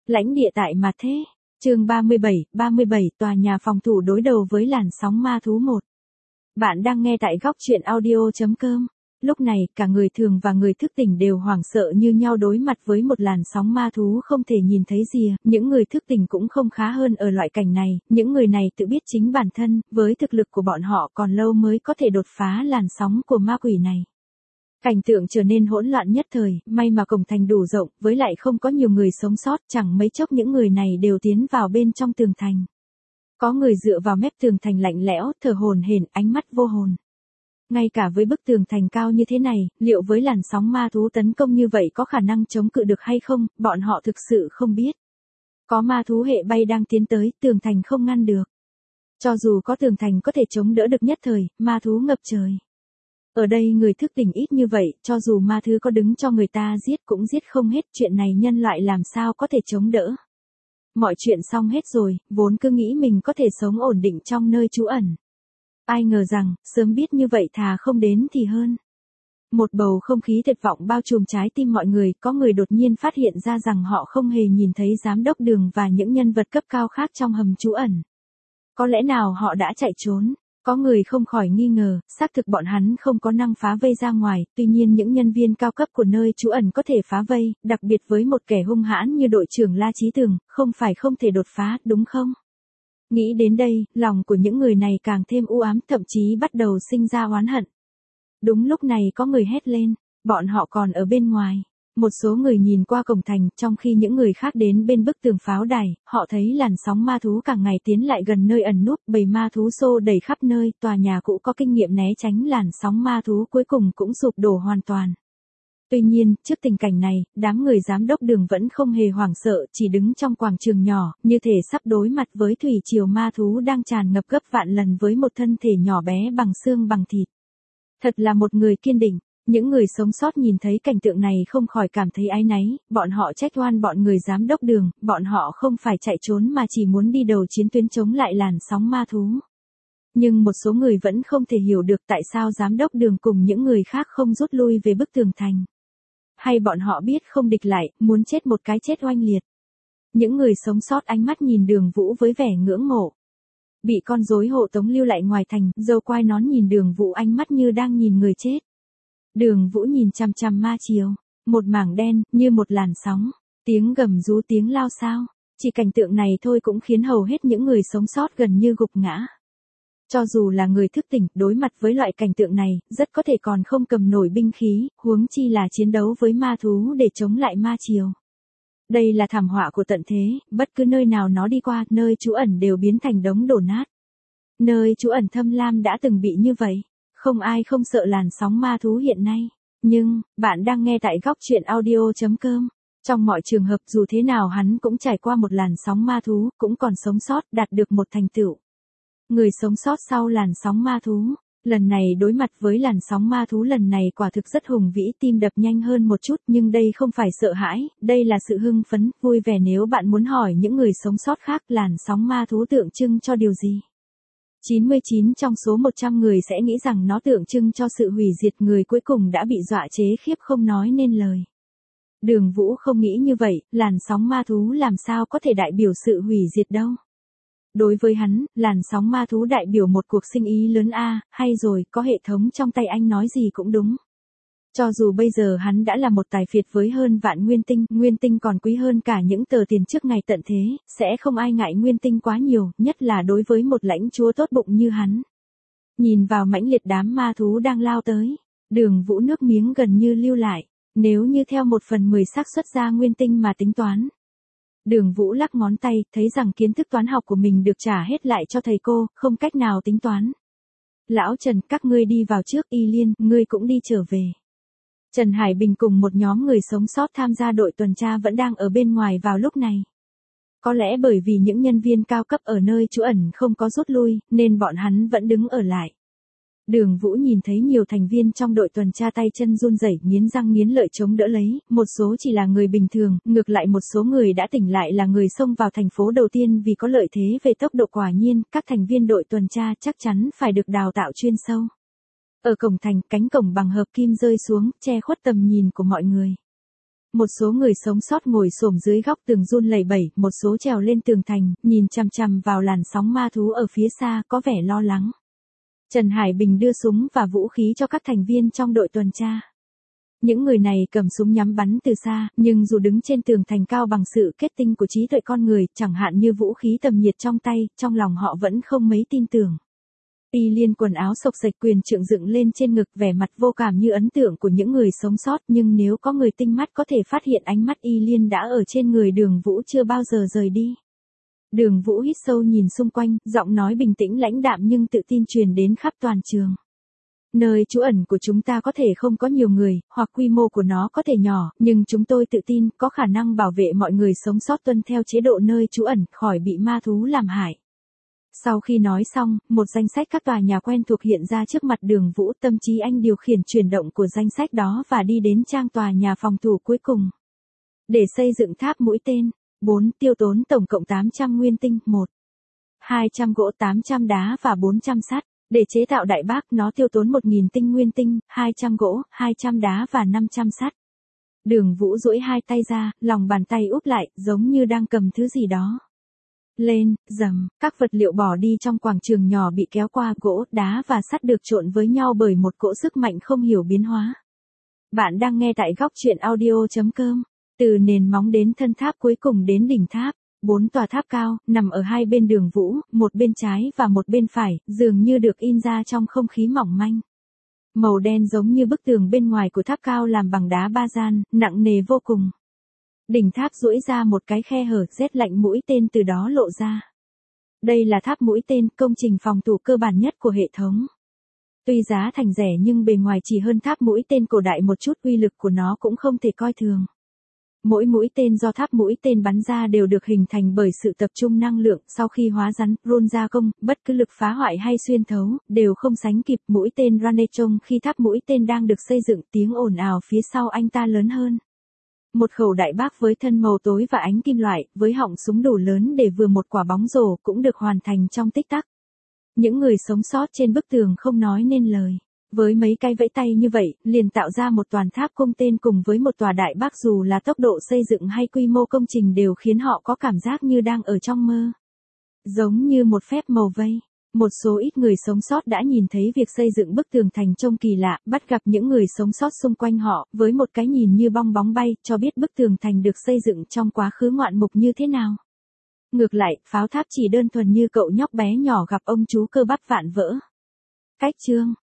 Lãnh địa tại Mà Thế. Chương 37 tòa nhà phòng thủ đối đầu với làn sóng ma thú 1. Bạn đang nghe tại góc truyện audio.com. Lúc này, cả người thường và người thức tỉnh đều hoảng sợ như nhau đối mặt với một làn sóng ma thú không thể nhìn thấy gì. Những người thức tỉnh cũng không khá hơn ở loại cảnh này, những người này tự biết chính bản thân, với thực lực của bọn họ còn lâu mới có thể đột phá làn sóng của ma quỷ này. Cảnh tượng trở nên hỗn loạn nhất thời, may mà cổng thành đủ rộng, với lại không có nhiều người sống sót, chẳng mấy chốc những người này đều tiến vào bên trong tường thành. Có người dựa vào mép tường thành lạnh lẽo, thở hổn hển, ánh mắt vô hồn. Ngay cả với bức tường thành cao như thế này, liệu với làn sóng ma thú tấn công như vậy có khả năng chống cự được hay không, bọn họ thực sự không biết. Có ma thú hệ bay đang tiến tới, tường thành không ngăn được. Cho dù có tường thành có thể chống đỡ được nhất thời, ma thú ngập trời. Ở đây người thức tỉnh ít như vậy, cho dù ma thứ có đứng cho người ta giết cũng giết không hết, chuyện này nhân loại làm sao có thể chống đỡ. Mọi chuyện xong hết rồi, vốn cứ nghĩ mình có thể sống ổn định trong nơi trú ẩn. Ai ngờ rằng, sớm biết như vậy thà không đến thì hơn. Một bầu không khí tuyệt vọng bao trùm trái tim mọi người, có người đột nhiên phát hiện ra rằng họ không hề nhìn thấy giám đốc Đường và những nhân vật cấp cao khác trong hầm trú ẩn. Có lẽ nào họ đã chạy trốn? Có người không khỏi nghi ngờ, xác thực bọn hắn không có năng phá vây ra ngoài, tuy nhiên những nhân viên cao cấp của nơi trú ẩn có thể phá vây, đặc biệt với một kẻ hung hãn như đội trưởng La Chí Tường, không phải không thể đột phá, đúng không? Nghĩ đến đây, lòng của những người này càng thêm u ám, thậm chí bắt đầu sinh ra oán hận. Đúng lúc này có người hét lên, bọn họ còn ở bên ngoài. Một số người nhìn qua cổng thành, trong khi những người khác đến bên bức tường pháo đài, họ thấy làn sóng ma thú càng ngày tiến lại gần nơi ẩn núp, bầy ma thú xô đầy khắp nơi, tòa nhà cũ có kinh nghiệm né tránh làn sóng ma thú cuối cùng cũng sụp đổ hoàn toàn. Tuy nhiên, trước tình cảnh này, đám người giám đốc Đường vẫn không hề hoảng sợ, chỉ đứng trong quảng trường nhỏ, như thể sắp đối mặt với thủy triều ma thú đang tràn ngập gấp vạn lần với một thân thể nhỏ bé bằng xương bằng thịt. Thật là một người kiên định. Những người sống sót nhìn thấy cảnh tượng này không khỏi cảm thấy áy náy, bọn họ trách oan bọn người giám đốc Đường, bọn họ không phải chạy trốn mà chỉ muốn đi đầu chiến tuyến chống lại làn sóng ma thú. Nhưng một số người vẫn không thể hiểu được tại sao giám đốc Đường cùng những người khác không rút lui về bức tường thành. Hay bọn họ biết không địch lại, muốn chết một cái chết oanh liệt. Những người sống sót ánh mắt nhìn Đường Vũ với vẻ ngưỡng mộ. Bị con rối hộ tống lưu lại ngoài thành, dâu quai nón nhìn Đường Vũ ánh mắt như đang nhìn người chết. Đường Vũ nhìn chằm chằm ma chiều, một mảng đen, như một làn sóng, tiếng gầm rú tiếng lao xao, chỉ cảnh tượng này thôi cũng khiến hầu hết những người sống sót gần như gục ngã. Cho dù là người thức tỉnh, đối mặt với loại cảnh tượng này, rất có thể còn không cầm nổi binh khí, huống chi là chiến đấu với ma thú để chống lại ma chiều. Đây là thảm họa của tận thế, bất cứ nơi nào nó đi qua, nơi trú ẩn đều biến thành đống đổ nát. Nơi trú ẩn Thâm Lam đã từng bị như vậy. Không ai không sợ làn sóng ma thú hiện nay. Nhưng, bạn đang nghe tại góc truyện audio.com. Trong mọi trường hợp dù thế nào hắn cũng trải qua một làn sóng ma thú, cũng còn sống sót, đạt được một thành tựu. Người sống sót sau làn sóng ma thú. Lần này đối mặt với làn sóng ma thú lần này quả thực rất hùng vĩ, tim đập nhanh hơn một chút, nhưng đây không phải sợ hãi, đây là sự hưng phấn, vui vẻ. Nếu bạn muốn hỏi những người sống sót khác làn sóng ma thú tượng trưng cho điều gì? 99 trong số 100 người sẽ nghĩ rằng nó tượng trưng cho sự hủy diệt, người cuối cùng đã bị dọa chế khiếp không nói nên lời. Đường Vũ không nghĩ như vậy, làn sóng ma thú làm sao có thể đại biểu sự hủy diệt đâu. Đối với hắn, làn sóng ma thú đại biểu một cuộc sinh ý lớn hay rồi, có hệ thống trong tay anh nói gì cũng đúng. Cho dù bây giờ hắn đã là một tài phiệt với hơn vạn nguyên tinh còn quý hơn cả những tờ tiền trước ngày tận thế, sẽ không ai ngại nguyên tinh quá nhiều, nhất là đối với một lãnh chúa tốt bụng như hắn. Nhìn vào mãnh liệt đám ma thú đang lao tới, Đường Vũ nước miếng gần như lưu lại, nếu như theo 1/10 xác suất ra nguyên tinh mà tính toán. Đường Vũ lắc ngón tay, thấy rằng kiến thức toán học của mình được trả hết lại cho thầy cô, không cách nào tính toán. Lão Trần, các ngươi đi vào trước, Y Liên, ngươi cũng đi trở về. Trần Hải Bình cùng một nhóm người sống sót tham gia đội tuần tra vẫn đang ở bên ngoài vào lúc này. Có lẽ bởi vì những nhân viên cao cấp ở nơi trú ẩn không có rút lui, nên bọn hắn vẫn đứng ở lại. Đường Vũ nhìn thấy nhiều thành viên trong đội tuần tra tay chân run rẩy, nghiến răng nghiến lợi chống đỡ lấy, một số chỉ là người bình thường, ngược lại một số người đã tỉnh lại là người xông vào thành phố đầu tiên vì có lợi thế về tốc độ. Quả nhiên, các thành viên đội tuần tra chắc chắn phải được đào tạo chuyên sâu. Ở cổng thành, cánh cổng bằng hợp kim rơi xuống, che khuất tầm nhìn của mọi người. Một số người sống sót ngồi xổm dưới góc tường run lẩy bẩy, một số trèo lên tường thành, nhìn chằm chằm vào làn sóng ma thú ở phía xa, có vẻ lo lắng. Trần Hải Bình đưa súng và vũ khí cho các thành viên trong đội tuần tra. Những người này cầm súng nhắm bắn từ xa, nhưng dù đứng trên tường thành cao bằng sự kết tinh của trí tuệ con người, chẳng hạn như vũ khí tầm nhiệt trong tay, trong lòng họ vẫn không mấy tin tưởng. Y Liên quần áo xộc xệch, quyền trượng dựng lên trên ngực, vẻ mặt vô cảm như ấn tượng của những người sống sót, nhưng nếu có người tinh mắt có thể phát hiện ánh mắt Y Liên đã ở trên người Đường Vũ chưa bao giờ rời đi. Đường Vũ hít sâu nhìn xung quanh, giọng nói bình tĩnh lãnh đạm nhưng tự tin truyền đến khắp toàn trường. Nơi trú ẩn của chúng ta có thể không có nhiều người, hoặc quy mô của nó có thể nhỏ, nhưng chúng tôi tự tin có khả năng bảo vệ mọi người sống sót tuân theo chế độ nơi trú ẩn, khỏi bị ma thú làm hại. Sau khi nói xong, một danh sách các tòa nhà quen thuộc hiện ra trước mặt Đường Vũ, tâm trí anh điều khiển chuyển động của danh sách đó và đi đến trang tòa nhà phòng thủ cuối cùng. Để xây dựng tháp mũi tên, 4 tiêu tốn tổng cộng 800 nguyên tinh, 1. 200 gỗ, 800 đá và 400 sắt. Để chế tạo đại bác, nó tiêu tốn 1.000 tinh nguyên tinh, 200 gỗ, 200 đá và 500 sắt. Đường Vũ duỗi hai tay ra, lòng bàn tay úp lại, giống như đang cầm thứ gì đó. Lên, rầm, các vật liệu bỏ đi trong quảng trường nhỏ bị kéo qua, gỗ, đá và sắt được trộn với nhau bởi một cỗ sức mạnh không hiểu biến hóa. Bạn đang nghe tại góc truyện audio.com. Từ nền móng đến thân tháp cuối cùng đến đỉnh tháp. 4 tòa tháp cao, nằm ở hai bên Đường Vũ, một bên trái và một bên phải, dường như được in ra trong không khí mỏng manh. Màu đen giống như bức tường bên ngoài của tháp cao làm bằng đá ba gian, nặng nề vô cùng. Đỉnh tháp duỗi ra một cái khe hở, rét lạnh mũi tên từ đó lộ ra. Đây là tháp mũi tên, công trình phòng thủ cơ bản nhất của hệ thống. Tuy giá thành rẻ nhưng bề ngoài chỉ hơn tháp mũi tên cổ đại một chút, uy lực của nó cũng không thể coi thường. Mỗi mũi tên do tháp mũi tên bắn ra đều được hình thành bởi sự tập trung năng lượng, sau khi hóa rắn, rôn gia công, bất cứ lực phá hoại hay xuyên thấu, đều không sánh kịp. Mũi tên Ranechong khi tháp mũi tên đang được xây dựng, tiếng ồn ào phía sau anh ta lớn hơn. Một khẩu đại bác với thân màu tối và ánh kim loại, với họng súng đủ lớn để vừa một quả bóng rổ, cũng được hoàn thành trong tích tắc. Những người sống sót trên bức tường không nói nên lời. Với mấy cái vẫy tay như vậy, liền tạo ra một toàn tháp cung tên cùng với một tòa đại bác, dù là tốc độ xây dựng hay quy mô công trình đều khiến họ có cảm giác như đang ở trong mơ. Giống như một phép màu vây. Một số ít người sống sót đã nhìn thấy việc xây dựng bức tường thành trông kỳ lạ, bắt gặp những người sống sót xung quanh họ, với một cái nhìn như bong bóng bay, cho biết bức tường thành được xây dựng trong quá khứ ngoạn mục như thế nào. Ngược lại, pháo tháp chỉ đơn thuần như cậu nhóc bé nhỏ gặp ông chú cơ bắp vạn vỡ. Cách chương